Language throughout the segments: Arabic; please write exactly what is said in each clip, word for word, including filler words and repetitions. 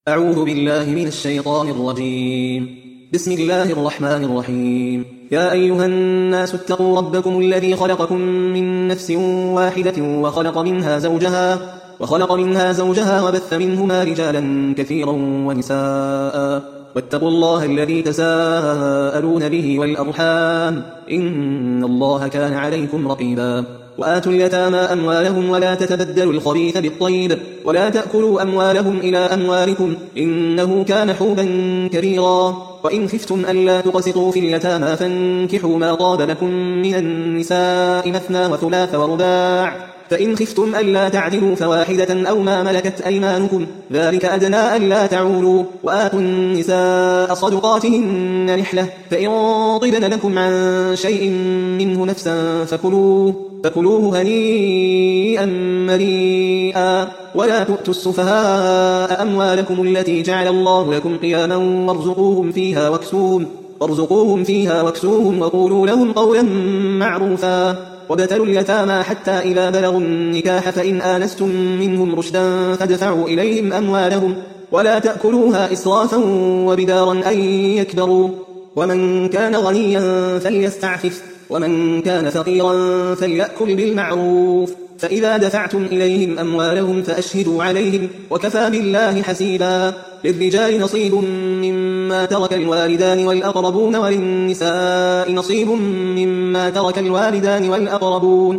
أعوذ بالله من الشيطان الرجيم. بسم الله الرحمن الرحيم. يا أيها الناس اتقوا ربكم الذي خلقكم من نفس واحدة وخلق منها زوجها وخلق منها زوجها وبث منهما رجالا كثيرا ونساء واتقوا الله الذي تساءلون به والأرحام إن الله كان عليكم رقيبا. وآتوا اليتامى أموالهم ولا تتبدلوا الخبيث بالطيب ولا تأكلوا أموالهم إلى أموالكم إنه كان حوبا كبيرا. وإن خفتم ألا تقسطوا في اليتامى فانكحوا ما طاب لكم من النساء مثنى وثلاث ورباع فإن خفتم ألا تعدلوا فواحدة أو ما ملكت أيمانكم ذلك أدنى ألا تعولوا. وآتوا النساء صدقاتهن نحلة فإن طبن لكم عن شيء منه نفسا فكلوه فكلوه هنيئا مريئا. ولا تؤتوا السفهاء أموالكم التي جعل الله لكم قياما وارزقوهم فيها واكسوهم وارزقوهم فيها واكسوهم وقولوا لهم قولا معروفا. وابتلوا اليتامى حتى إذا بلغوا النكاح فإن آنستم منهم رشدا فادفعوا إليهم أموالهم ولا تأكلوها إسرافا وبدارا أن يكبروا. ومن كان غنيا فليستعفف ومن كان فقيرا فليأكل بالمعروف. فإذا دفعتم إليهم أموالهم فأشهدوا عليهم وكفى بالله حسيبا. للرجال نصيب مما ترك الوالدان والأقربون وللنساء نصيب مما ترك الوالدان والأقربون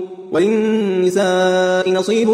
وللنساء نصيب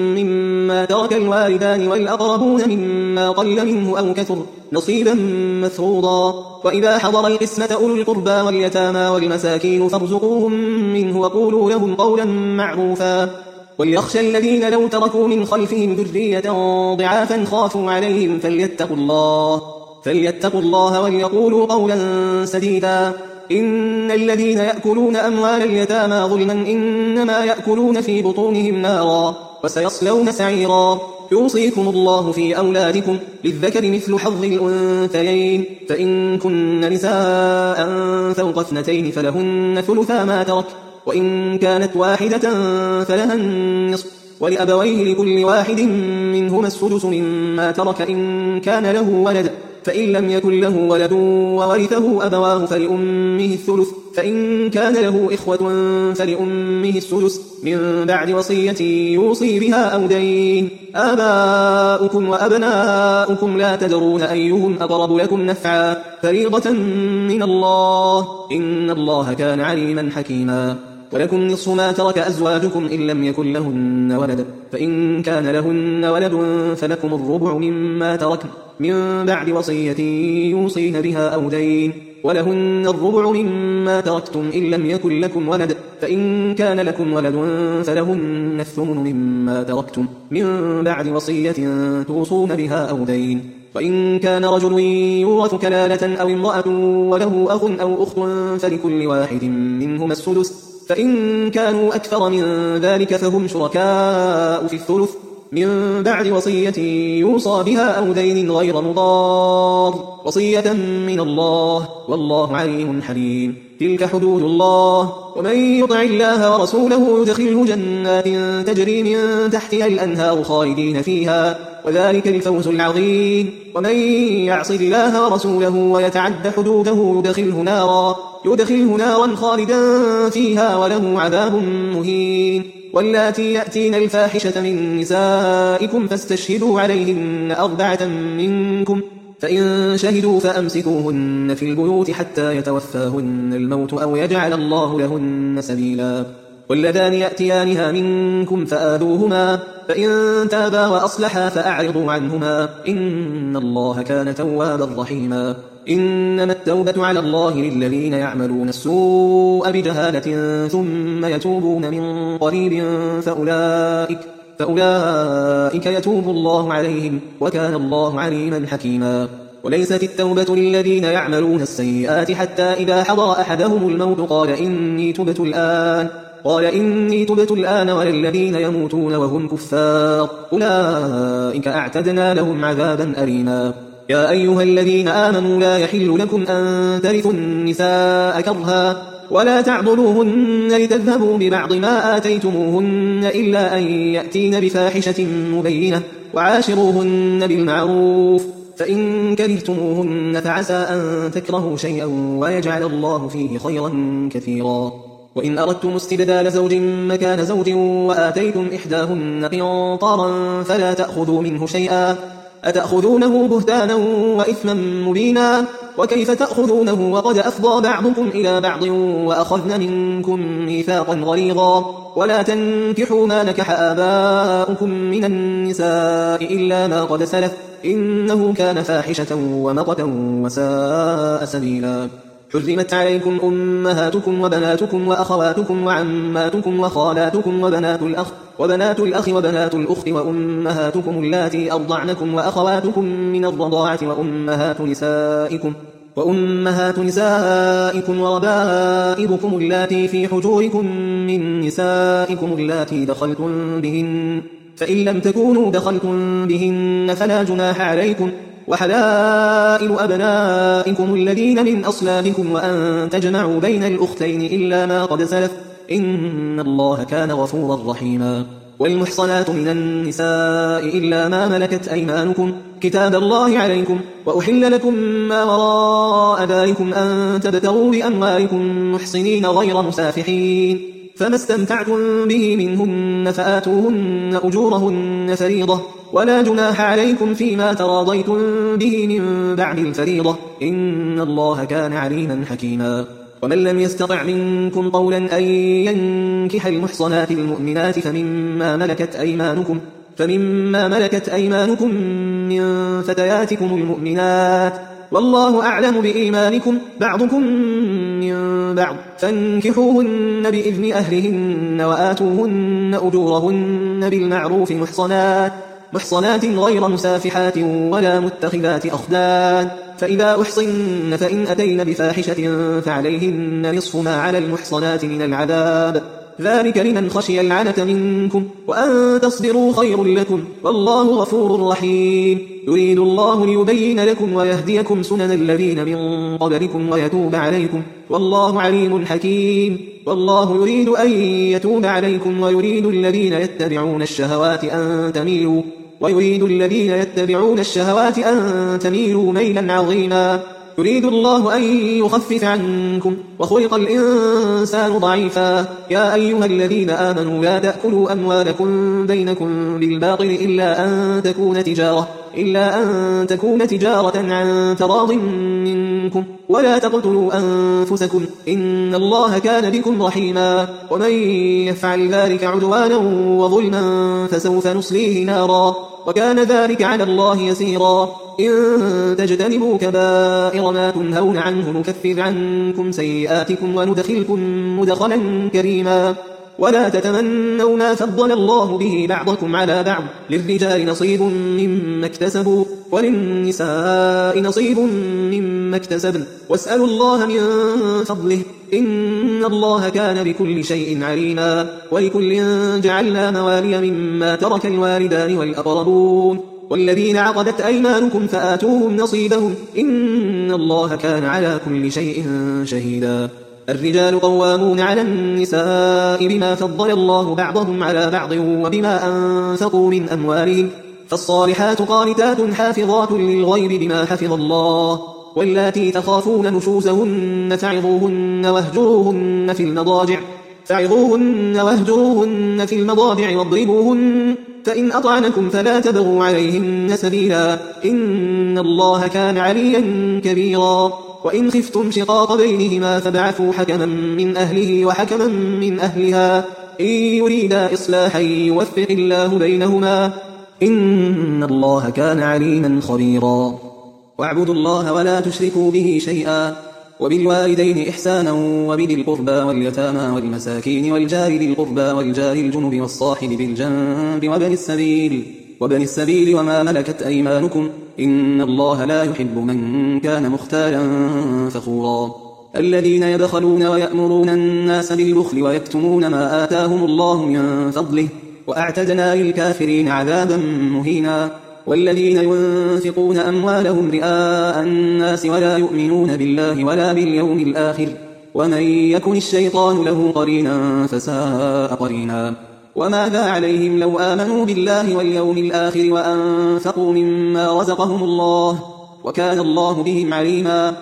مما ترك الوالدان والأقربون مما قل منه أو كثر نصيبا مفروضا. وإذا حضر القسمة أولو القربى واليتامى والمساكين فارزقوهم منه وقولوا لهم قولا معروفا. وليخشى الذين لو تركوا من خلفهم ذرية ضعافا خافوا عليهم فليتقوا الله فليتقوا الله وليقولوا قولا سديدا. إن الذين يأكلون أموال اليتامى ظلما إنما يأكلون في بطونهم نارا وسيصلون سعيرا. يوصيكم الله في أولادكم للذكر مثل حظ الأنثيين فإن كن نساء فوق اثنتين فلهن ثلثا ما ترك وإن كانت واحدة فلها النصف ولأبويه لكل واحد منهما السدس مما ترك إن كان له ولد فإن لم يكن له ولد وورثه أبواه فلأمه الثلث فإن كان له إخوة فلأمه السدس من بعد وصية يوصي بها أو دين. آباؤكم وأبناؤكم لا تدرون أيهم أقرب لكم نفعا فريضة من الله إن الله كان عليما حكيما. ولكم نصف ما ترك أزواجكم إن لم يكن لهن ولد فإن كان لهن ولد فلكم الربع مما تركن من بعد وصية يوصين بها أو دين. ولهن الربع مما تركتم إن لم يكن لكم ولد فإن كان لكم ولد فلهن الثمن مما تركتم من بعد وصية توصون بها أو دين. وإن كان رجل يورث كلالة أو امرأة وله أخ أو أخت فلكل واحد منهما السدس فإن كانوا أكثر من ذلك فهم شركاء في الثلث من بعد وصية يوصى بها أو دين غير مضار وصية من الله والله عليم حليم. تلك حدود الله ومن يطع الله ورسوله يدخله جنات تجري من تحتها الأنهار خالدين فيها وذلك الفوز العظيم. ومن يعص الله ورسوله ويتعد حدوده يدخله نارا يدخله نارا خالدا فيها وله عذاب مهين. واللاتي يأتين الفاحشة من نسائكم فاستشهدوا عليهن أربعة منكم فإن شهدوا فأمسكوهن في البيوت حتى يتوفاهن الموت أو يجعل الله لهن سبيلا. واللذان يأتيانها منكم فآذوهما فإن تابا وأصلحا فأعرضوا عنهما إن الله كان توابا رحيما. إنما التوبة على الله للذين يعملون السوء بجهالة ثم يتوبون من قريب فأولئك, فأولئك يتوب الله عليهم وكان الله عليما حكيما. وليست التوبة للذين يعملون السيئات حتى إذا حضر أحدهم الموت قال إني تبت الآن قال إني تبت الآن ولا الذين يموتون وهم كفار أولئك أعتدنا لهم عذابا أليما. يا أيها الذين آمنوا لا يحل لكم أن ترثوا النساء كرها ولا تعضلوهن لتذهبوا ببعض ما آتيتموهن إلا أن يأتين بفاحشة مبينة وعاشروهن بالمعروف، فإن كرهتموهن فعسى أن تكرهوا شيئا ويجعل الله فيه خيرا كثيرا. وإن أردتم استبدال زوج مكان زوج وآتيتم إحداهن قنطارا فلا تأخذوا منه شيئا، أتأخذونه بهتانا وإثما مبينا، وكيف تأخذونه وقد أفضى بعضكم إلى بعض وأخذن منكم ميثاقا غليظا. ولا تنكحوا ما نكح آباؤكم من النساء إلا ما قد سلف، إنه كان فاحشة ومقتا وساء سبيلا. حرمت عليكم أمهاتكم وبناتكم وأخواتكم وعماتكم وخالاتكم وبنات الأخ وبنات الأخ وبنات الأخت وأمهاتكم اللاتي أرضعنكم وأخواتكم من الرضاعة وأمهات نسائكم وأمهات نسائكم وربائبكم اللاتي في حجوركم من نسائكم اللاتي دخلتم بهن، فإن لم تكونوا دخلتم بهن فلا جناح عليكم، وحلائل أبنائكم الذين من أصلابكم وأن تجمعوا بين الأختين إلا ما قد سلف، إن الله كان غفورا رحيما. والمحصنات من النساء إلا ما ملكت أيمانكم كتاب الله عليكم، وأحل لكم ما وراء ذلكم أن تبتغوا بأموالكم محصنين غير مسافحين، فما استمتعتم به منهن فآتوهن أجورهن فريضة، ولا جناح عليكم فيما تراضيتم به من بعد الفريضة، إن الله كان عليما حكيما. ومن لم يستطع منكم قولا أن ينكح المحصنات المؤمنات فمما ملكت أيمانكم فمما ملكت أيمانكم من فتياتكم المؤمنات، والله أعلم بإيمانكم بعضكم من بعض، فانكحوهن بإذن أهلهن وآتوهن أجورهن بالمعروف محصنات محصنات غير مسافحات ولا متخذات أخدان، فإذا أحصن فإن أتين بفاحشة فعليهن نصف ما على المحصنات من العذاب، ذلك لمن خشي العنة منكم، وأن تصبروا خير لكم، والله غفور رحيم. يريد الله ليبين لكم ويهديكم سنن الذين من قبلكم ويتوب عليكم، والله عليم حكيم. والله يريد أن يتوب عليكم ويريد الذين يتبعون الشهوات أن تميلوا ويريد الذين يتبعون الشهوات أن تميلوا ميلا عظيما. يريد الله أن يخفف عنكم وخلق الإنسان ضعيفا. يا أيها الذين آمنوا لا تأكلوا أموالكم بينكم بالباطل إلا أن تكون تجارة إلا أن تكون تجارة عن تراض منكم، ولا تقتلوا أنفسكم إن الله كان بكم رحيما. ومن يفعل ذلك عدوانا وظلما فسوف نصليه نارا، وكان ذلك على الله يسيرا. إن تجتنبوا كبائر ما تنهون عنه نكفر عنكم سيئاتكم وندخلكم مدخلا كريما. ولا تتمنوا ما فضل الله به بعضكم على بعض، للرجال نصيب مما اكتسبوا وللنساء نصيب مما اكتسبن، واسألوا الله من فضله إن الله كان بكل شيء عليما. ولكل جعلنا موالي مما ترك الوالدان والأقربون والذين عقدت أيمانكم فآتوهم نصيبهم إن الله كان على كل شيء شهيدا. الرجال قوامون على النساء بما فضل الله بعضهم على بعض وبما أنفقوا من أموالهم، فالصالحات قانتات حافظات للغيب بما حفظ الله. واللاتي تخافون نشوزهن فعظوهن واهجروهن في المضاجع فعظوهن واهجروهن في المضاجع واضربوهن، فإن أطعنكم فلا تبغوا عليهن سبيلا إن الله كان عليا كبيرا. وإن خفتم شقاق بينهما فابعثوا حكما من أهله وحكما من أهلها إن يريدا إصلاحا يوفق الله بينهما إن الله كان عليما خبيرا. واعبدوا الله ولا تشركوا به شيئا، وبالوالدين إحسانا وبذي القربى واليتامى والمساكين والجار ذي القربى والجار الجنب والصاحب بالجنب وابن السبيل وابن السبيل وما ملكت أيمانكم إن الله لا يحب من كان مختالا فخورا. الذين يبخلون ويأمرون الناس بالبخل ويكتمون ما آتاهم الله من فضله وأعتدنا للكافرين عذابا مهينا. والذين ينفقون أموالهم رئاء الناس ولا يؤمنون بالله ولا باليوم الآخر ومن يكن الشيطان له قرينا فساء قرينا. وماذا عليهم لو آمنوا بالله واليوم الآخر وأنفقوا مما رزقهم الله وكان الله بهم عليما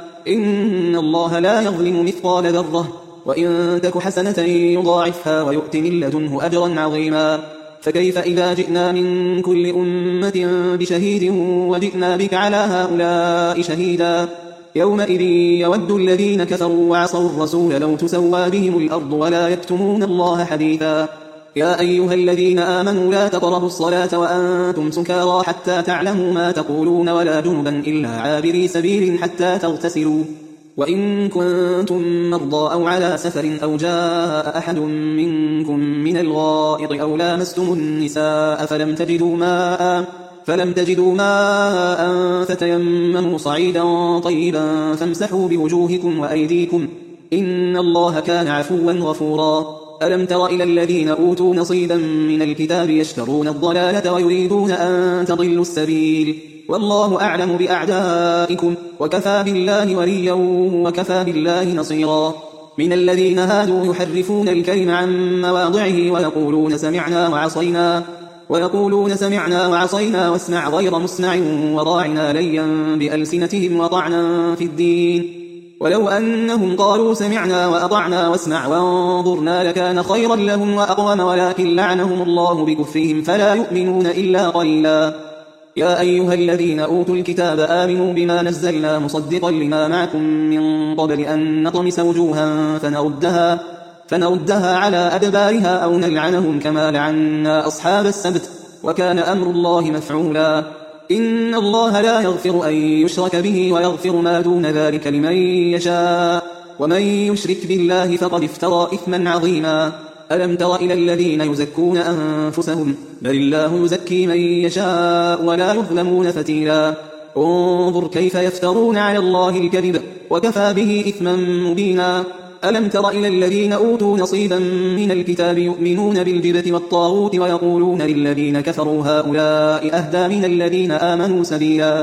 إن الله لا يظلم مثقال ذرة وإن تك حسنة يضاعفها ويؤت من لدنه أجرا عظيما فكيف إذا جئنا من كل أمة بشهيد وجئنا بك على هؤلاء شهيدا يومئذ يود الذين كفروا وعصوا الرسول لو تسوى بهم الأرض ولا يكتمون الله حديثا يا أيها الذين آمنوا لا تقربوا الصلاة وأنتم سكارى حتى تعلموا ما تقولون ولا جنبا إلا عابري سبيل حتى تغتسلوا وإن كنتم مرضى أو على سفر أو جاء أحد منكم من الغائط أو لامستم النساء فلم تجدوا ماء فلم تجدوا ماء فتيمموا صعيدا طيبا فامسحوا بوجوهكم وأيديكم إن الله كان عفوا غفورا ألم تر إلى الذين أوتوا نصيبا من الكتاب يشترون الضلالة ويريدون أن تضلوا السبيل والله أعلم بأعدائكم وكفى بالله وليا وكفى بالله نصيرا من الذين هادوا يحرفون الكلم عن مواضعه ويقولون سمعنا وعصينا ويقولون سمعنا وعصينا واسمع غير مسمع وراعنا ليا بألسنتهم وطعنا في الدين ولو أنهم قالوا سمعنا وأطعنا واسمع وانظرنا لكان خيرا لهم وأقوم ولكن لعنهم الله بكفرهم فلا يؤمنون إلا قليلا يا أيها الذين أوتوا الكتاب آمنوا بما نزلنا مصدقا لما معكم من قبل أن نطمس وجوها فنردها, فنردها على أدبارها أو نلعنهم كما لعنا أصحاب السبت وكان أمر الله مفعولا إن الله لا يغفر أن يشرك به ويغفر ما دون ذلك لمن يشاء ومن يشرك بالله فقد افترى إثما عظيما ألم تر إلى الذين يزكون أنفسهم بل الله يزكي من يشاء ولا يظلمون فتيلا انظر كيف يفترون على الله الكذب وكفى به إثما مبينا ألم تر إلى الذين أوتوا نصيبا من الكتاب يؤمنون بالجبت والطاغوت ويقولون للذين كفروا هؤلاء أهدى من الذين آمنوا سبيلا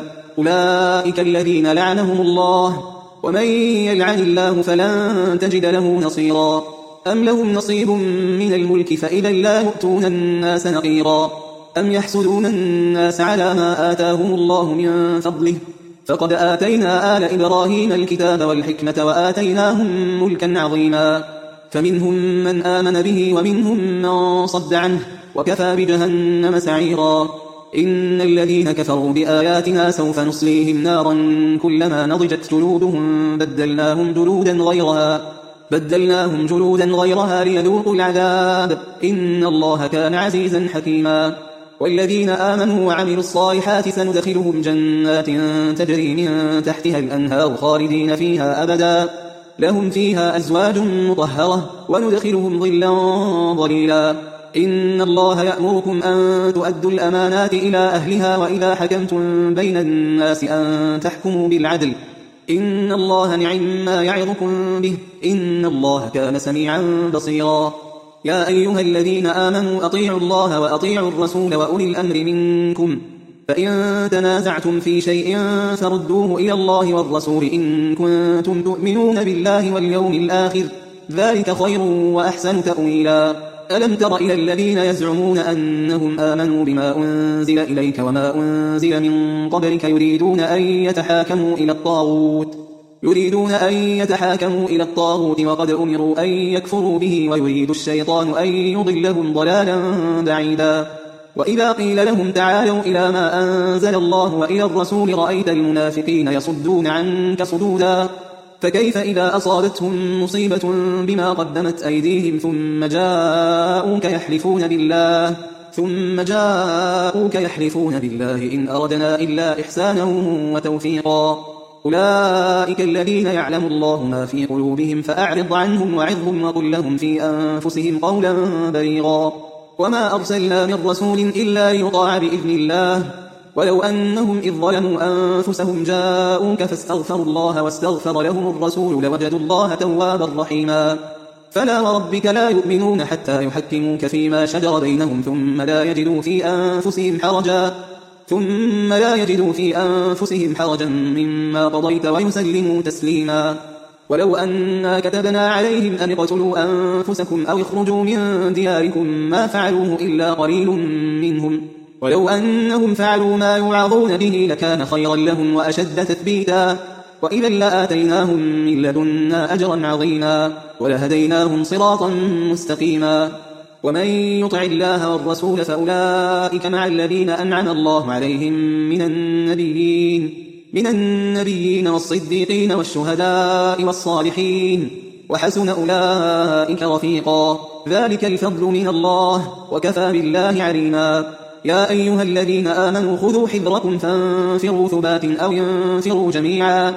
أولئك الذين لعنهم الله ومن يلعن الله فلن تجد له نصيرا أم لهم نصيب من الملك فإذا لا يؤتون الناس نقيرا أم يحسدون الناس على ما آتاهم الله من فضله فقد آتينا آل إبراهيم الكتاب والحكمة وآتيناهم ملكا عظيما فمنهم من آمن به ومنهم من صد عنه وكفى بجهنم سعيرا إن الذين كفروا بآياتنا سوف نصليهم نارا كلما نضجت جلودهم بدلناهم جلودا غيرها بدلناهم جلودا غيرها ليذوقوا العذاب إن الله كان عزيزا حكيما والذين آمنوا وعملوا الصالحات سندخلهم جنات تجري من تحتها الأنهار خالدين فيها أبدا لهم فيها أزواج مطهرة وندخلهم ظلا ظليلا إن الله يأمركم أن تؤدوا الأمانات إلى أهلها وإذا حكمتم بين الناس أن تحكموا بالعدل إن الله نعم ما يعظكم به إن الله كان سميعا بصيرا يا أيها الذين آمنوا أطيعوا الله وأطيعوا الرسول وأولي الأمر منكم فإن تنازعتم في شيء فردوه إلى الله والرسول إن كنتم تؤمنون بالله واليوم الآخر ذلك خير وأحسن تأويلا ألم تر إلى الذين يزعمون أنهم آمنوا بما أنزل إليك وما أنزل من قبلك يريدون أن يتحاكموا إلى الطاغوت يريدون أن يتحاكموا إلى الطاغوت وقد أمروا أن يكفروا به ويريد الشيطان أن يضلهم ضلالا بعيدا وإذا قيل لهم تعالوا إلى ما أنزل الله وإلى الرسول رأيت المنافقين يصدون عنك صدودا فكيف إذا أصابتهم مصيبة بما قدمت أيديهم ثم جاءوك يحلفون بالله ثم جاءوك يحلفون بالله إن أردنا إلا إحسانا وتوفيقا أولئك الذين يعلم الله ما في قلوبهم فأعرض عنهم وعظهم وقل لهم في أنفسهم قولا بليغا وما أرسلنا من رسول إلا ليطاع بإذن الله ولو أنهم إذ ظلموا أنفسهم جاءوك فاستغفروا الله واستغفر لهم الرسول لوجدوا الله توابا رحيما فلا وربك لا يؤمنون حتى يحكموك فيما شجر بينهم ثم لا يجدوا في أنفسهم حرجا ثم لا يجدوا في أنفسهم حرجا مما قضيت ويسلموا تسليما ولو أنا كتبنا عليهم أن اقتلوا أنفسكم أو اخرجوا من دياركم ما فعلوه إلا قليل منهم ولو أنهم فعلوا ما يوعظون به لكان خيرا لهم وأشد تثبيتا وإذا لآتيناهم من لدنا أجرا عظيما ولهديناهم صراطا مستقيما ومن يطع الله والرسول فأولئك مع الذين أنعم الله عليهم من النبيين من النبيين والصديقين والشهداء والصالحين وحسن أولئك رفيقا ذلك الفضل من الله وكفى بالله عليما يا أيها الذين آمنوا خذوا حذركم فانفروا ثبات أو ينفروا جميعا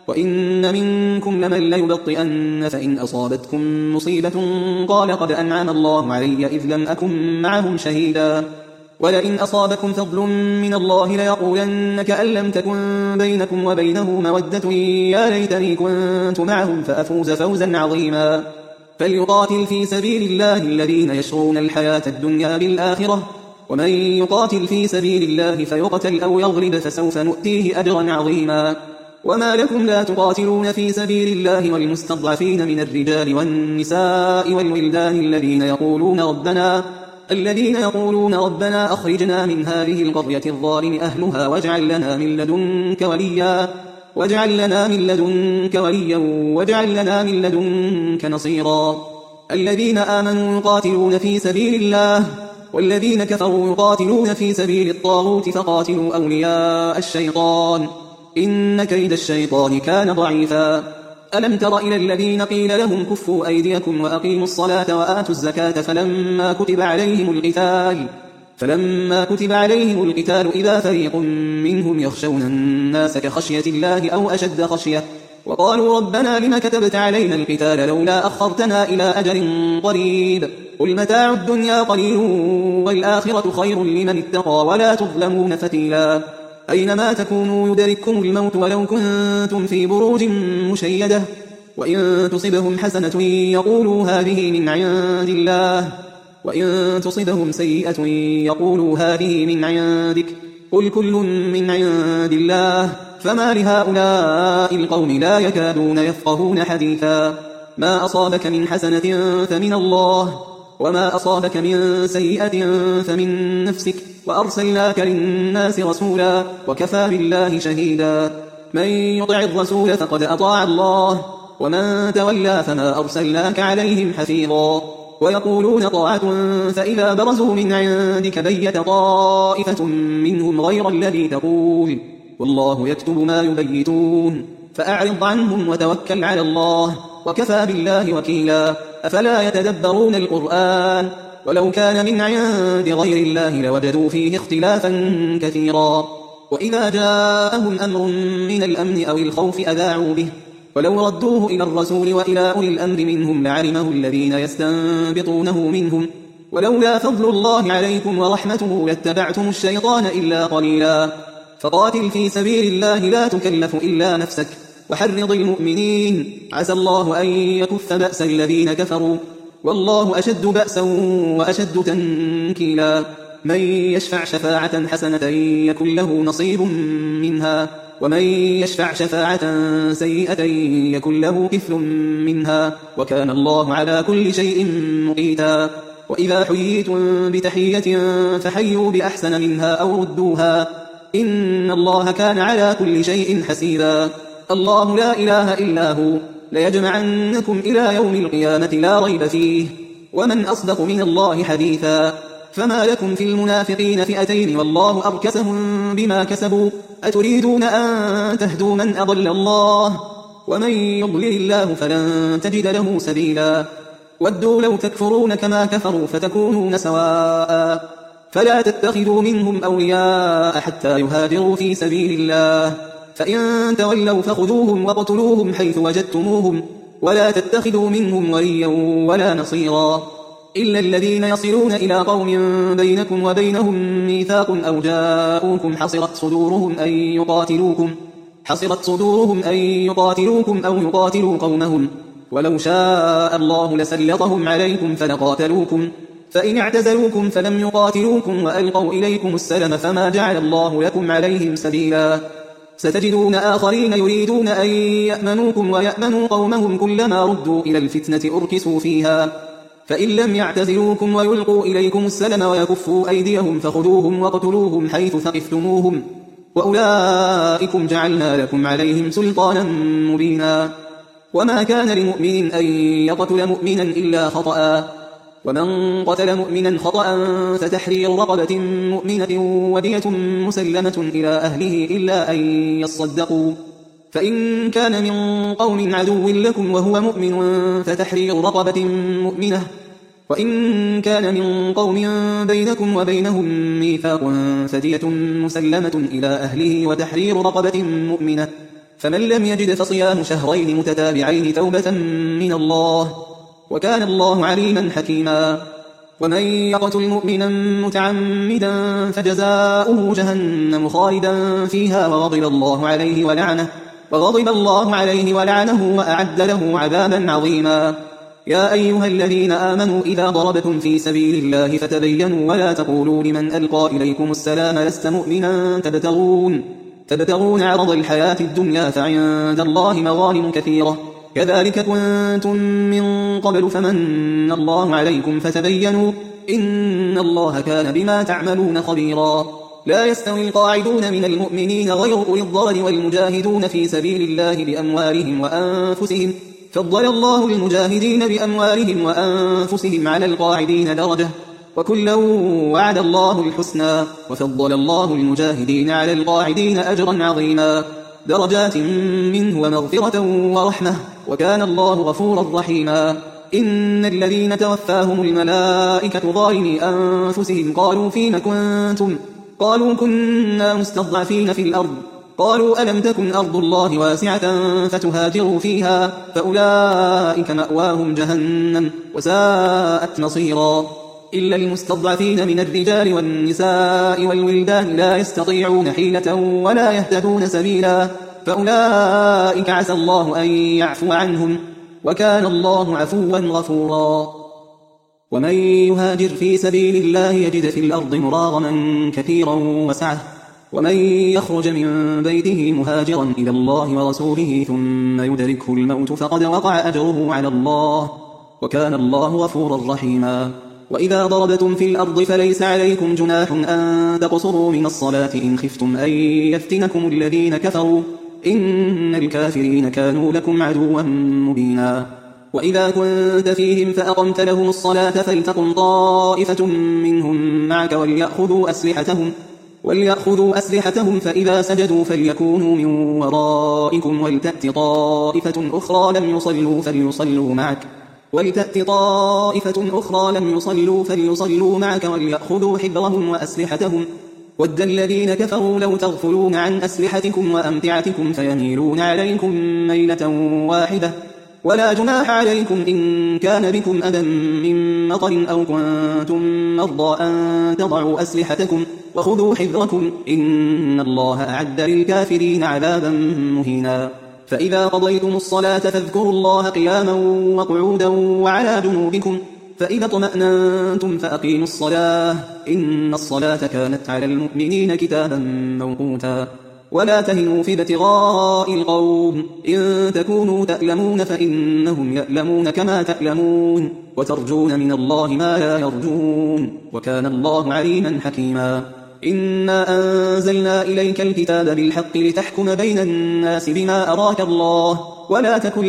وإن منكم لمن ليبطئن فإن أصابتكم مصيبة قال قد أنعم الله علي إذ لم أكن معهم شهيدا ولئن أصابكم فضل من الله ليقولن كأن لم تكن بينكم وبينه مودة يا ليتني كنت معهم فأفوز فوزا عظيما فليقاتل في سبيل الله الذين يشرون الحياة الدنيا بالآخرة ومن يقاتل في سبيل الله فيقتل أو يغلب فسوف نؤتيه أجرا عظيما وما لكم لا تقاتلون في سبيل الله والمستضعفين من الرجال والنساء والولدان الذين يقولون ربنا الذين يقولون ربنا أخرجنا من هذه القرية الظالم أهلها واجعل لنا من لدنك وليا واجعل لنا من لدنك وليا واجعل لنا من لدنك نصيرا الذين آمنوا يقاتلون في سبيل الله والذين كفروا يقاتلون في سبيل الطاغوت فقاتلوا أولياء الشيطان إن كيد الشيطان كان ضعيفا ألم تر إلى الذين قيل لهم كفوا أيديكم وأقيموا الصلاة وآتوا الزكاة فلما كتب عليهم القتال فلما كتب عليهم القتال إذا فريق منهم يخشون الناس كخشية الله أو أشد خشية وقالوا ربنا لما كتبت علينا القتال لولا أخرتنا إلى أجل قريب قل متاع الدنيا قليل والآخرة خير لمن اتقى ولا تظلمون فتيلا أينما تكونوا يدرككم الموت ولو كنتم في بروج مشيدة وإن تصبهم حسنة يقولوا هذه من عند الله وإن تصبهم سيئة يقولوا هذه من عندك قل كل من عند الله فما لهؤلاء القوم لا يكادون يفقهون حديثا ما أصابك من حسنة فمن الله وما أصابك من سيئة فمن نفسك وأرسلناك للناس رسولا وكفى بالله شهيدا من يطع الرسول فقد أطاع الله ومن تولى فما أرسلناك عليهم حفيظا ويقولون طاعة فإذا برزوا من عندك بيت طائفة منهم غير الذي تقول والله يكتب ما يبيتون فأعرض عنهم وتوكل على الله وكفى بالله وكيلا أفلا يتدبرون القرآن ولو كان من عند غير الله لوجدوا فيه اختلافا كثيرا وإذا جاءهم أمر من الأمن أو الخوف أذاعوا به ولو ردوه إلى الرسول وإلى أولي الأمر منهم لعلمه الذين يستنبطونه منهم ولولا فضل الله عليكم ورحمته لاتبعتم الشيطان إلا قليلا فقاتل في سبيل الله لا تكلف إلا نفسك وحرض المؤمنين عسى الله أن يكف بأس الذين كفروا والله أشد بأسا وأشد تنكيلا من يشفع شفاعة حسنة يكن له نصيب منها ومن يشفع شفاعة سيئة يكن له كفل منها وكان الله على كل شيء مقيتا وإذا حييتم بتحية فحيوا بأحسن منها أو ردوها إن الله كان على كل شيء حسيبا الله لا إله إلا هو ليجمعنكم إلى يوم القيامة لا ريب فيه ومن أصدق من الله حديثا فما لكم في المنافقين فئتين والله أركسهم بما كسبوا أتريدون أن تهدوا من أضل الله ومن يضلل الله فلن تجد له سبيلا ودوا لو تكفرون كما كفروا فتكونون سواء فلا تتخذوا منهم أولياء حتى يهاجروا في سبيل الله فإن تولوا فخذوهم وقتلوهم حيث وجدتموهم ولا تتخذوا منهم وليا ولا نصيرا إلا الذين يصلون إلى قوم بينكم وبينهم ميثاق أو جاءوكم حصرت صدورهم أن يقاتلوكم حصرت صدورهم أن يقاتلوكم أو يقاتلوا قومهم ولو شاء الله لسلطهم عليكم فلقاتلوكم فإن اعتزلوكم فلم يقاتلوكم وألقوا إليكم السلم فما جعل الله لكم عليهم سبيلا ستجدون آخرين يريدون أن يأمنوكم ويأمنوا قومهم كلما ردوا إلى الفتنة أركسوا فيها فإن لم يعتزلوكم ويلقوا إليكم السلم ويكفوا أيديهم فخذوهم وقتلوهم حيث ثقفتموهم وأولئكم جعلنا لكم عليهم سلطانا مبينا. وما كان لمؤمن أن يقتل مؤمنا إلا خطأ ومن قتل مؤمنا خطأ فتحرير رقبة مؤمنة ودية مسلمة إلى أهله إلا أن يصدقوا فإن كان من قوم عدو لكم وهو مؤمن فتحرير رقبة مؤمنة وإن كان من قوم بينكم وبينهم ميثاق فدية مسلمة إلى أهله وتحرير رقبة مؤمنة فمن لم يجد فصيام شهرين متتابعين توبة من الله وكان الله عليما حكيما. ومن يقتل مؤمنا متعمدا فجزاؤه جهنم خالدا فيها وغضب الله عليه ولعنه وغضب الله عليه ولعنه وأعد له عذابا عظيما. يا أيها الذين آمنوا إذا ضربتم في سبيل الله فتبينوا ولا تقولوا لمن ألقى إليكم السلام لست مؤمنا تبتغون تبتغون عرض الحياة الدنيا فعند الله مغانم كثيرة كذلك كنتم من قبل فمن الله عليكم فتبينوا إن الله كان بما تعملون خبيرا. لا يستوي القاعدون من المؤمنين غير أولي الضرر والمجاهدون في سبيل الله بأموالهم وأنفسهم فضل الله المجاهدين بأموالهم وأنفسهم على القاعدين درجة وكلا وعد الله الحسنى وفضل الله المجاهدين على القاعدين أجرا عظيما درجات منه ومغفرة ورحمة وكان الله غفورا رحيما. إن الذين توفاهم الملائكة ظالمي أنفسهم قالوا فيما كنتم قالوا كنا مستضعفين في الأرض قالوا ألم تكن أرض الله واسعة فتهاجروا فيها فأولئك مأواهم جهنم وساءت مصيرا. إلا المستضعفين من الرجال والنساء والولدان لا يستطيعون حيلة ولا يهتدون سبيلا فأولئك عسى الله أن يعفو عنهم وكان الله عفوا غفورا. ومن يهاجر في سبيل الله يجد في الأرض مراغما كثيرا وسعة ومن يخرج من بيته مهاجرا إلى الله ورسوله ثم يدركه الموت فقد وقع أجره على الله وكان الله غفورا رحيما. وإذا ضربتم في الأرض فليس عليكم جناح أن تقصروا من الصلاة إن خفتم أن يفتنكم الذين كفروا إن الكافرين كانوا لكم عدوا مبينا. وإذا كنت فيهم فأقمت لهم الصلاة فلتقم طائفة منهم معك وليأخذوا أسلحتهم وليأخذوا أسلحتهم فإذا سجدوا فليكونوا من ورائكم ولتأت طائفة أخرى لم يصلوا فليصلوا معك ولتأت طائفة أخرى لم يصلوا فليصلوا معك وليأخذوا حذرهم وأسلحتهم ود الذين كفروا لو تغفلون عن أسلحتكم وأمتعتكم فيميلون عليكم ميلة واحدة ولا جناح عليكم إن كان بكم أذى من مطر أو كنتم مرضى أن تضعوا أسلحتكم وخذوا حذركم إن الله أعد للكافرين عذابا مهينا. فإذا قضيتم الصلاة فاذكروا الله قياما وقعودا وعلى جنوبكم فإذا اطمأننتم فأقيموا الصلاة إن الصلاة كانت على المؤمنين كتابا موقوتا. ولا تهنوا في ابتغاء القوم إن تكونوا تألمون فإنهم يألمون كما تألمون وترجون من الله ما لا يرجون وكان الله عليما حكيما. إنا أنزلنا إليك الكتاب بالحق لتحكم بين الناس بما أراك الله ولا تكن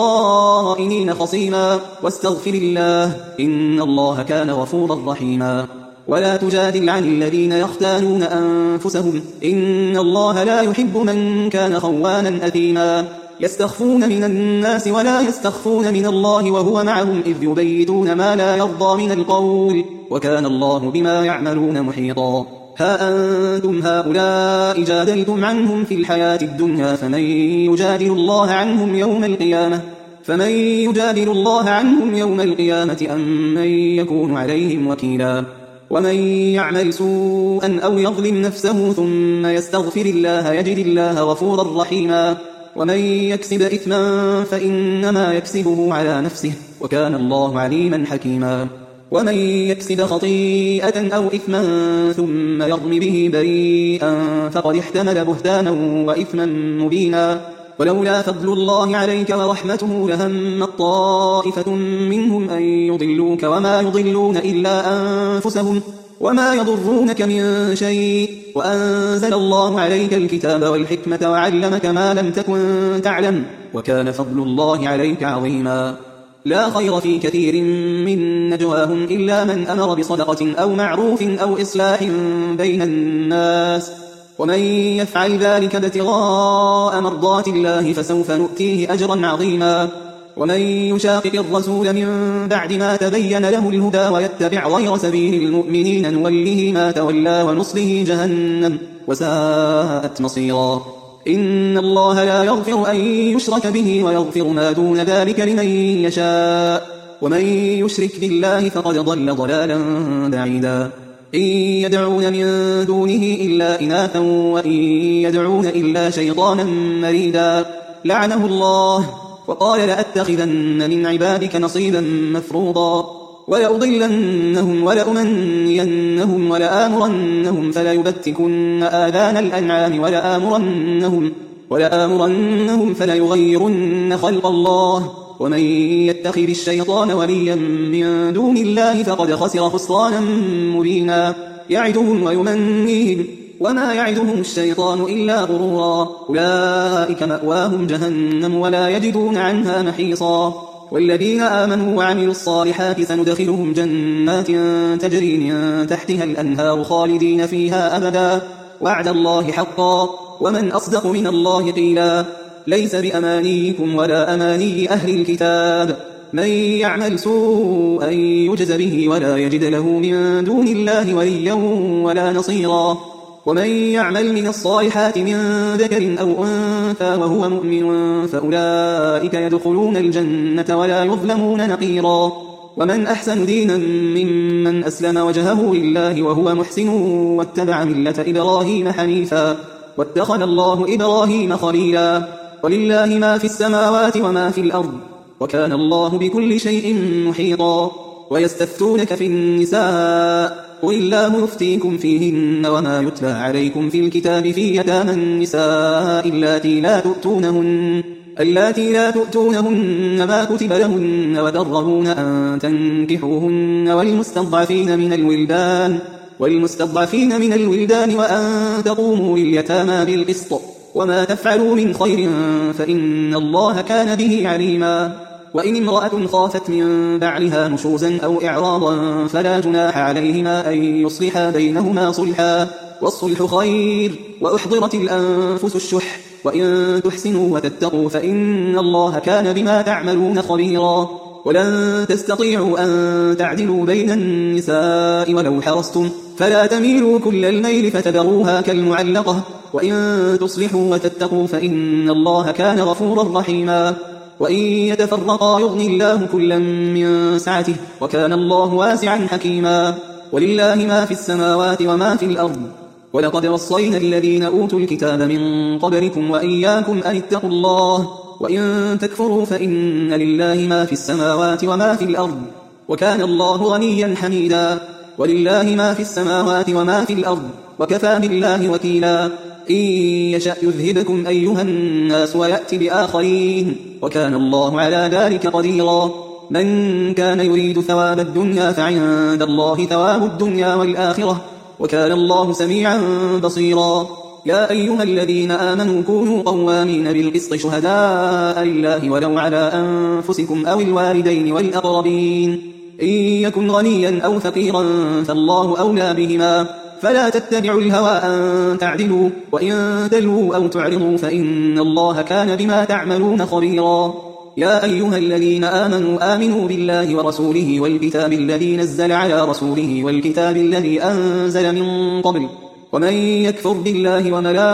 للخائنين خصيما واستغفر الله إن الله كان غفورا رحيما. ولا تجادل عن الذين يختانون أنفسهم إن الله لا يحب من كان خوانا أثيما. يستخفون من الناس ولا يستخفون من الله وهو معهم إذ يبيتون ما لا يرضى من القول وكان الله بما يعملون محيطا. ها أنتم هؤلاء جادلتم عنهم في الحياة الدنيا فمن يجادل الله عنهم يوم القيامة فمن يجادل الله عنهم يوم القيامة أم من يكون عليهم وكيلا. ومن يعمل سوءا أو يظلم نفسه ثم يستغفر الله يجد الله غفورا رحيما. ومن يكسب إثما فإنما يكسبه على نفسه وكان الله عليما حكيما. ومن يكسب خطيئة أو إثما ثم يرم به بريئا فقد احتمل بهتانا وإثما مبينا. ولولا فضل الله عليك ورحمته لهمت طائفة منهم أن يضلوك وما يضلون إلا أنفسهم وما يضرونك من شيء، وأنزل الله عليك الكتاب والحكمة وعلمك ما لم تكن تعلم، وكان فضل الله عليك عظيما. لا خير في كثير من نجواهم إلا من أمر بصدقة أو معروف أو إصلاح بين الناس، ومن يفعل ذلك ابتغاء مرضات الله فسوف نؤتيه أجرا عظيما. ومن يشاقق الرسول من بعد ما تبين له الهدى ويتبع غير سبيل المؤمنين نوله ما تولى ونصله جهنم وساءت مصيرا. إن الله لا يغفر أن يشرك به ويغفر ما دون ذلك لمن يشاء، ومن يشرك بالله فقد ضل ضلالا بعيدا. إن يدعون من دونه إلا إناثا وإن يدعون إلا شيطانا مريدا لعنه الله وقال لأتخذن من عبادك نصيبا مفروضا ولأضلنهم ولأمنينهم ولآمرنهم فليبتكن آذان الأنعام ولآمرنهم, ولآمرنهم فليغيرن خلق الله ومن يتخذ الشيطان وليا من دون الله فقد خسر خسرانا مبينا. يعدهم ويمنيهم وما يعدهم الشيطان إلا غرورا. أولئك مأواهم جهنم ولا يجدون عنها محيصا. والذين آمنوا وعملوا الصالحات سندخلهم جنات تجري من تحتها الأنهار خالدين فيها أبدا وعد الله حقا ومن أصدق من الله قيلا. ليس بأمانيكم ولا أماني أهل الكتاب من يعمل سوءا يجز به ولا يجد له من دون الله وليا ولا نصيرا. ومن يعمل من الصالحات من ذكر أو أنثى وهو مؤمن فأولئك يدخلون الجنة ولا يظلمون نقيرا. ومن أحسن دينا ممن أسلم وجهه لله وهو محسن واتبع ملة إبراهيم حنيفا واتخذ الله إبراهيم خليلا. ولله ما في السماوات وما في الأرض وكان الله بكل شيء محيطا. ويستفتونك في النساء قل الله يفتيكم فيهن وما يتلى عليكم في الكتاب في يتامى النساء اللاتي لا تؤتونهن اللاتي لا تؤتونهن ما كتب لهن وترغبون أن تنكحوهن والمستضعفين من الولدان والمستضعفين من الولدان وأن تقوموا لليتامى بالقسط وما تفعلوا من خير فإن الله كان به عليما. وإن امرأة خافت من بعلها نشوزا أو إعراضا فلا جناح عليهما أن يصلحا بينهما صلحا والصلح خير وأحضرت الأنفس الشح وإن تحسنوا وتتقوا فإن الله كان بما تعملون خبيرا. ولن تستطيعوا أن تعدلوا بين النساء ولو حرصتم فلا تميلوا كل الميل فتذروها كالمعلقة وإن تصلحوا وتتقوا فإن الله كان غفورا رحيما. وإن يتفرقا يغني الله كلا من سعته وكان الله واسعا حكيما. ولله ما في السماوات وما في الأرض ولقد وصينا الذين أوتوا الكتاب من قبلكم وإياكم أن اتقوا الله وإن تكفروا فإن لله ما في السماوات وما في الأرض وكان الله غنيا حميدا. ولله ما في السماوات وما في الأرض وكفى بالله وكيلا. إن يشأ يذهبكم أيها الناس ويأتي بآخرين وكان الله على ذلك قديرا. من كان يريد ثواب الدنيا فعند الله ثواب الدنيا والآخرة وكان الله سميعا بصيرا. يا أيها الذين آمنوا كونوا قوامين بالقسط شهداء لله ولو على أنفسكم أو الوالدين والأقربين إن يكن غنيا أو فقيرا فالله أولى بهما فلا تتبعوا الهوى أن تعدلوا وإن تلووا أو تعرضوا فإن الله كان بما تعملون خبيرا. يا أيها الذين آمنوا آمنوا بالله ورسوله والكتاب الذي نزل على رسوله والكتاب الذي أنزل من قبل ومن يكفر بالله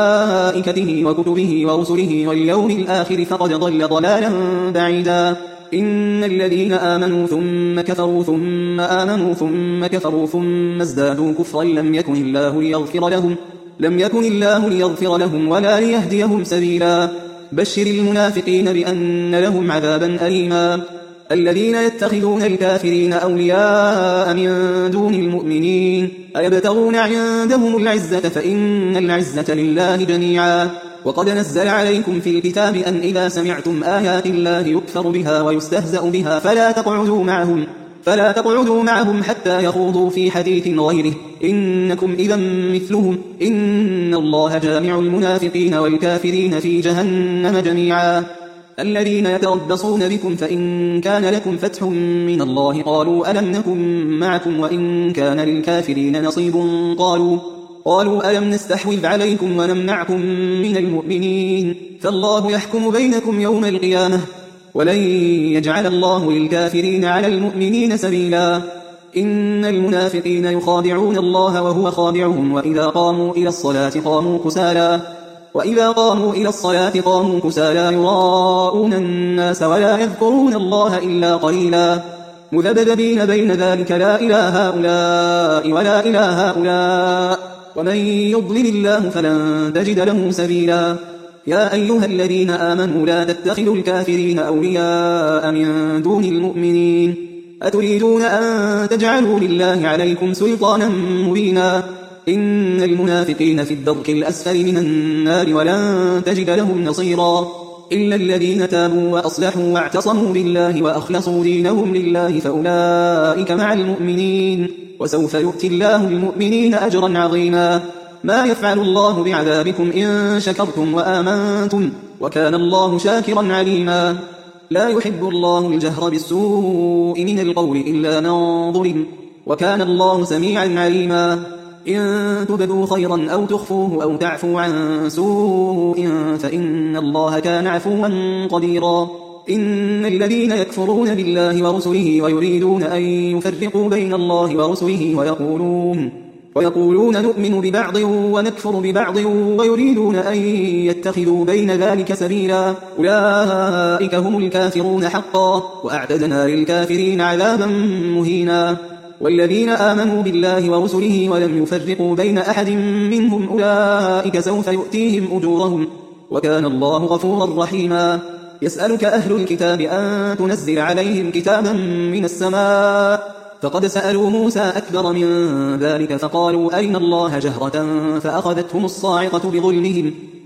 وملائكته وكتبه ورسله واليوم الآخر فقد ضل ضلالا بعيدا. إن الذين آمنوا ثم كفروا ثم آمنوا ثم كفروا ثم ازدادوا كفرا لم يكن الله ليغفر لهم لم يكن الله ليغفر لهم ولا ليهديهم سبيلا. بشر المنافقين بأن لهم عذابا أليما. الذين يتخذون الكافرين أولياء من دون المؤمنين أيبتغون عندهم العزة فإن العزة لله جميعا. وقد نزل عليكم في الكتاب أن إذا سمعتم آيات الله يكفر بها ويستهزأ بها فلا تقعدوا معهم فلا تقعدوا معهم حتى يخوضوا في حديث غيره إنكم إذا مثلهم إن الله جامع المنافقين والكافرين في جهنم جميعا. الذين يتربصون بكم فإن كان لكم فتح من الله قالوا ألم نكن معكم وإن كان للكافرين نصيب قالوا قالوا ألم نستحوذ عليكم ونمنعكم من المؤمنين فالله يحكم بينكم يوم القيامة ولن يجعل الله للكافرين على المؤمنين سبيلا. إن المنافقين يخادعون الله وهو خادعهم وإذا قاموا إلى الصلاة قاموا كسالى وإذا قاموا إلى الصلاة قاموا كسالى يراءون الناس ولا يذكرون الله إلا قليلا مذبذبين بين ذلك لا إلى هؤلاء ولا إلى هؤلاء ومن يضلل الله فلن تجد له سبيلا. يا أيها الذين آمنوا لا تتخذوا الكافرين أولياء من دون المؤمنين أتريدون أن تجعلوا لله عليكم سلطانا مبينا إن المنافقين في الدرك الأسفل من النار ولن تجد لهم نصيرا إلا الذين تابوا وأصلحوا واعتصموا بالله وأخلصوا دينهم لله فأولئك مع المؤمنين وسوف يؤتي الله المؤمنين أجرا عظيما. ما يفعل الله بعذابكم إن شكرتم وآمنتم وكان الله شاكرا عليما. لا يحب الله الجهر بالسوء من القول إلا من ظلم وكان الله سميعا عليما. إن تبدوا خيرا أو تخفوه أو تعفوا عن سوء فإن الله كان عفوا قديرا. إن الذين يكفرون بالله ورسله ويريدون أن يفرقوا بين الله ورسله ويقولون ويقولون نؤمن ببعض ونكفر ببعض ويريدون أن يتخذوا بين ذلك سبيلا أولئك هم الكافرون حقا وأعتدنا للكافرين عذابا مهينا. والذين آمنوا بالله ورسله ولم يفرقوا بين أحد منهم أولئك سوف يؤتيهم أجورهم وكان الله غفورا رحيما. يسألك أهل الكتاب أن تنزل عليهم كتابا من السماء فقد سألوا موسى أكبر من ذلك فقالوا أرنا الله جهرة فأخذتهم الصاعقة بظلمهم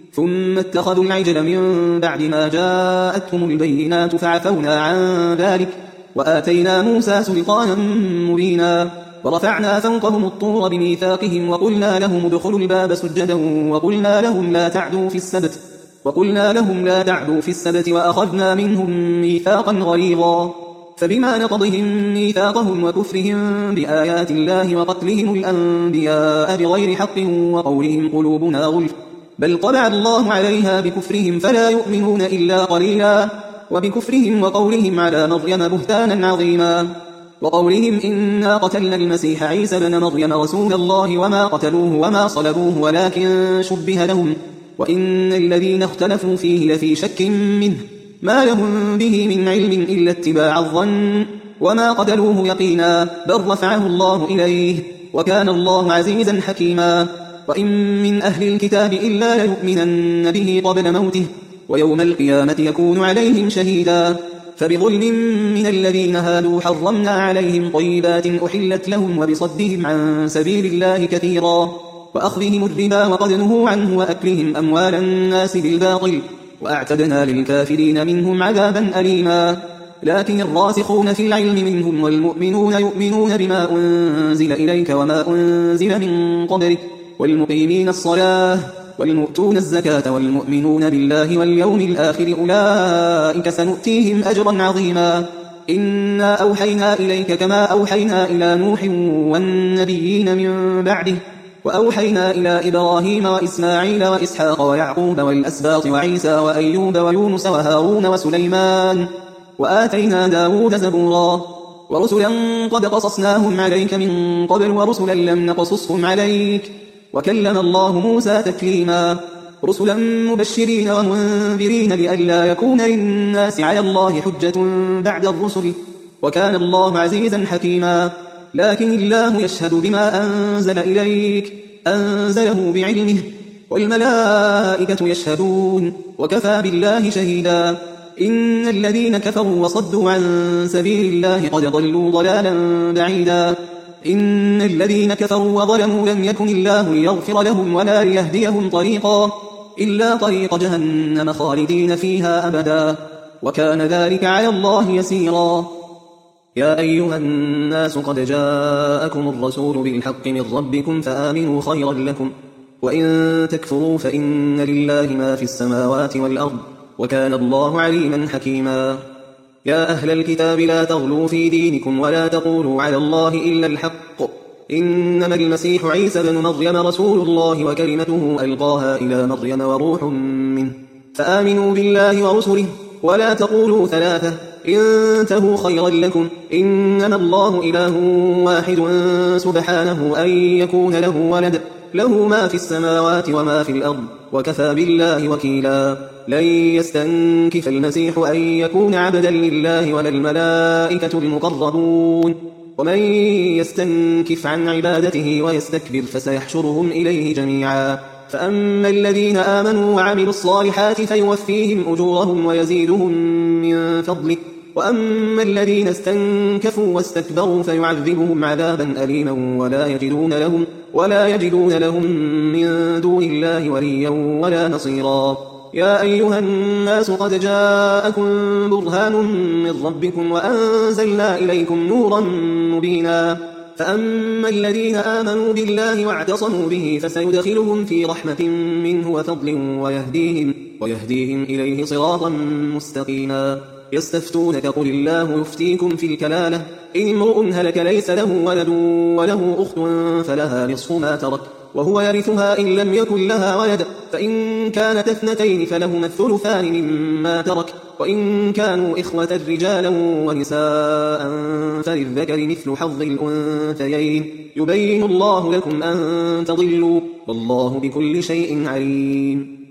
ثم اتخذوا العجل من بعد ما جاءتهم البينات فعفونا عن ذلك وآتينا موسى سلطانا مبينا. ورفعنا فوقهم الطور بميثاقهم وقلنا لهم ادخلوا الباب سجدا وقلنا لهم لا تعدوا في السبت وقلنا لهم لا تعدوا في السبت وأخذنا منهم ميثاقا غليظا. فبما نقضهم ميثاقهم وكفرهم بآيات الله وقتلهم الأنبياء بغير حق وقولهم قلوبنا غلف بل طبع الله عليها بكفرهم فلا يؤمنون إلا قليلا وبكفرهم وقولهم على مريم بهتانا عظيما وقولهم إنا قتلنا المسيح عيسى بن مريم رسول الله وما قتلوه وما صلبوه ولكن شبه لهم وإن الذين اختلفوا فيه لفي شك منه ما لهم به من علم إلا اتباع الظن وما قتلوه يقينا بل رفعه الله إليه وكان الله عزيزا حكيما. وإن من أهل الكتاب إلا ليؤمنن به قبل موته ويوم القيامة يكون عليهم شهيدا. فبظلم من الذين هادوا حرمنا عليهم طيبات أحلت لهم وبصدهم عن سبيل الله كثيرا وأخذهم الربا وقد نهوا عنه وأكلهم أموال الناس بالباطل وأعتدنا للكافرين منهم عذابا أليما. لكن الراسخون في العلم منهم والمؤمنون يؤمنون بما أنزل إليك وما أنزل من قبلك والمقيمين الصلاة والمؤتون الزكاة والمؤمنون بالله واليوم الآخر أولئك سنؤتيهم أجرا عظيما. إنا أوحينا إليك كما أوحينا إلى نوح والنبيين من بعده وأوحينا إلى إبراهيم وإسماعيل وإسحاق ويعقوب والأسباط وعيسى وأيوب ويونس وهارون وسليمان وآتينا داود زبورا ورسلا قد قصصناهم عليك من قبل ورسلا لم نقصصهم عليك وكلم الله موسى تكليما. رسلا مبشرين ومنذرين لئلا يكون للناس على الله حجة بعد الرسل وكان الله عزيزا حكيما. لكن الله يشهد بما أنزل إليك أنزله بعلمه والملائكة يشهدون وكفى بالله شهيدا. إن الذين كفروا وصدوا عن سبيل الله قد ضلوا ضلالا بعيدا إن الذين كفروا وظلموا لم يكن الله ليغفر لهم ولا ليهديهم طريقا إلا طريق جهنم خالدين فيها أبدا وكان ذلك على الله يسيرا. يا أيها الناس قد جاءكم الرسول بالحق من ربكم فآمنوا خيرا لكم وإن تكفروا فإن لله ما في السماوات والأرض وكان الله عليما حكيما. يا أهل الكتاب لا تغلوا في دينكم ولا تقولوا على الله إلا الحق إنما المسيح عيسى بن مريم رسول الله وكلمته ألقاها إلى مريم وروح منه فآمنوا بالله ورسله ولا تقولوا ثلاثة انتهوا خيرا لكم إنما الله إله واحد سبحانه أن يكون له ولد له ما في السماوات وما في الأرض وكفى بالله وكيلا. لن يستنكف المسيح أن يكون عبدا لله ولا الملائكة المقربون ومن يستنكف عن عبادته ويستكبر فسيحشرهم إليه جميعا. فأما الذين آمنوا وعملوا الصالحات فيوفيهم أجورهم ويزيدهم من فضله وأما الذين استنكفوا واستكبروا فيعذبهم عذابا أليما ولا يجدون لهم, ولا يجدون لهم من دون الله وليا ولا نصيرا. يا أيها الناس قد جاءكم برهان من ربكم وأنزلنا إليكم نورا مبينا. فأما الذين آمنوا بالله واعتصموا به فسيدخلهم في رحمة منه وفضل ويهديهم, ويهديهم إليه صراطا مستقيما. يستفتونك قل الله يفتيكم في الكلالة إن امرؤ هلك ليس له ولد وله أخت فلها نصف ما ترك وهو يرثها إن لم يكن لها ولد فإن كانت اثنتين فلهما الثلثان مما ترك وإن كانوا إخوة رجالا ونساء فللذكر مثل حظ الأنثيين يبين الله لكم أن تضلوا والله بكل شيء عليم.